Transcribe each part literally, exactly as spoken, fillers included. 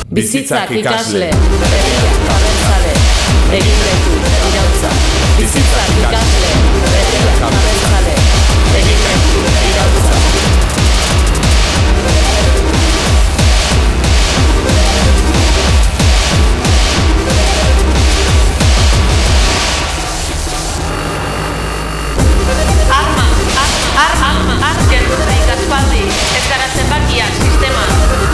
Bizitzak ikasle, herriak abertzale, egin gaitu iraultza. Bizitzak ikasle, herriak abertzale, egin gaitu iraultza. Arma, arma, arma, gertuzik aspaldi, ez gara zenbakiak sisteman.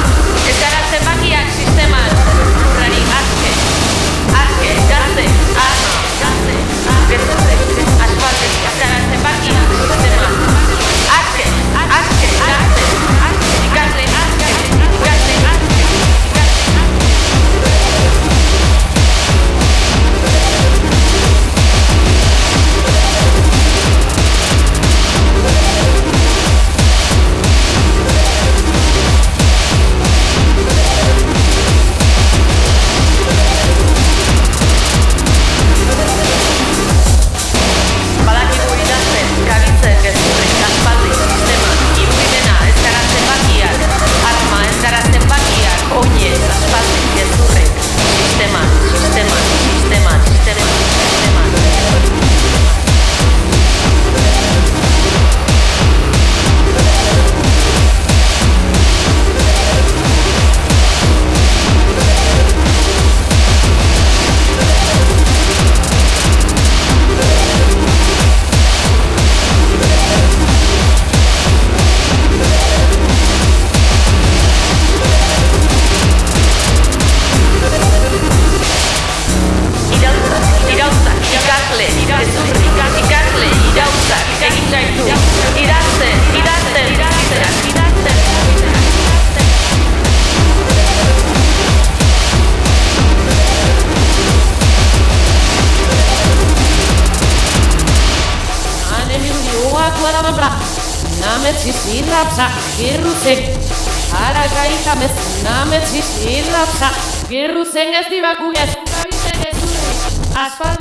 Ez gara zenbakiak sisteman, lurrari azke, azke, gazte, arma, gazte, gertuzik aspaldi, ez gara zenbakiak sisteman. Azke, azke, gazte, ikasle, azke, ikasle, azke, Gerruzen ez dibaku ez, gabiten ez urri, asfalt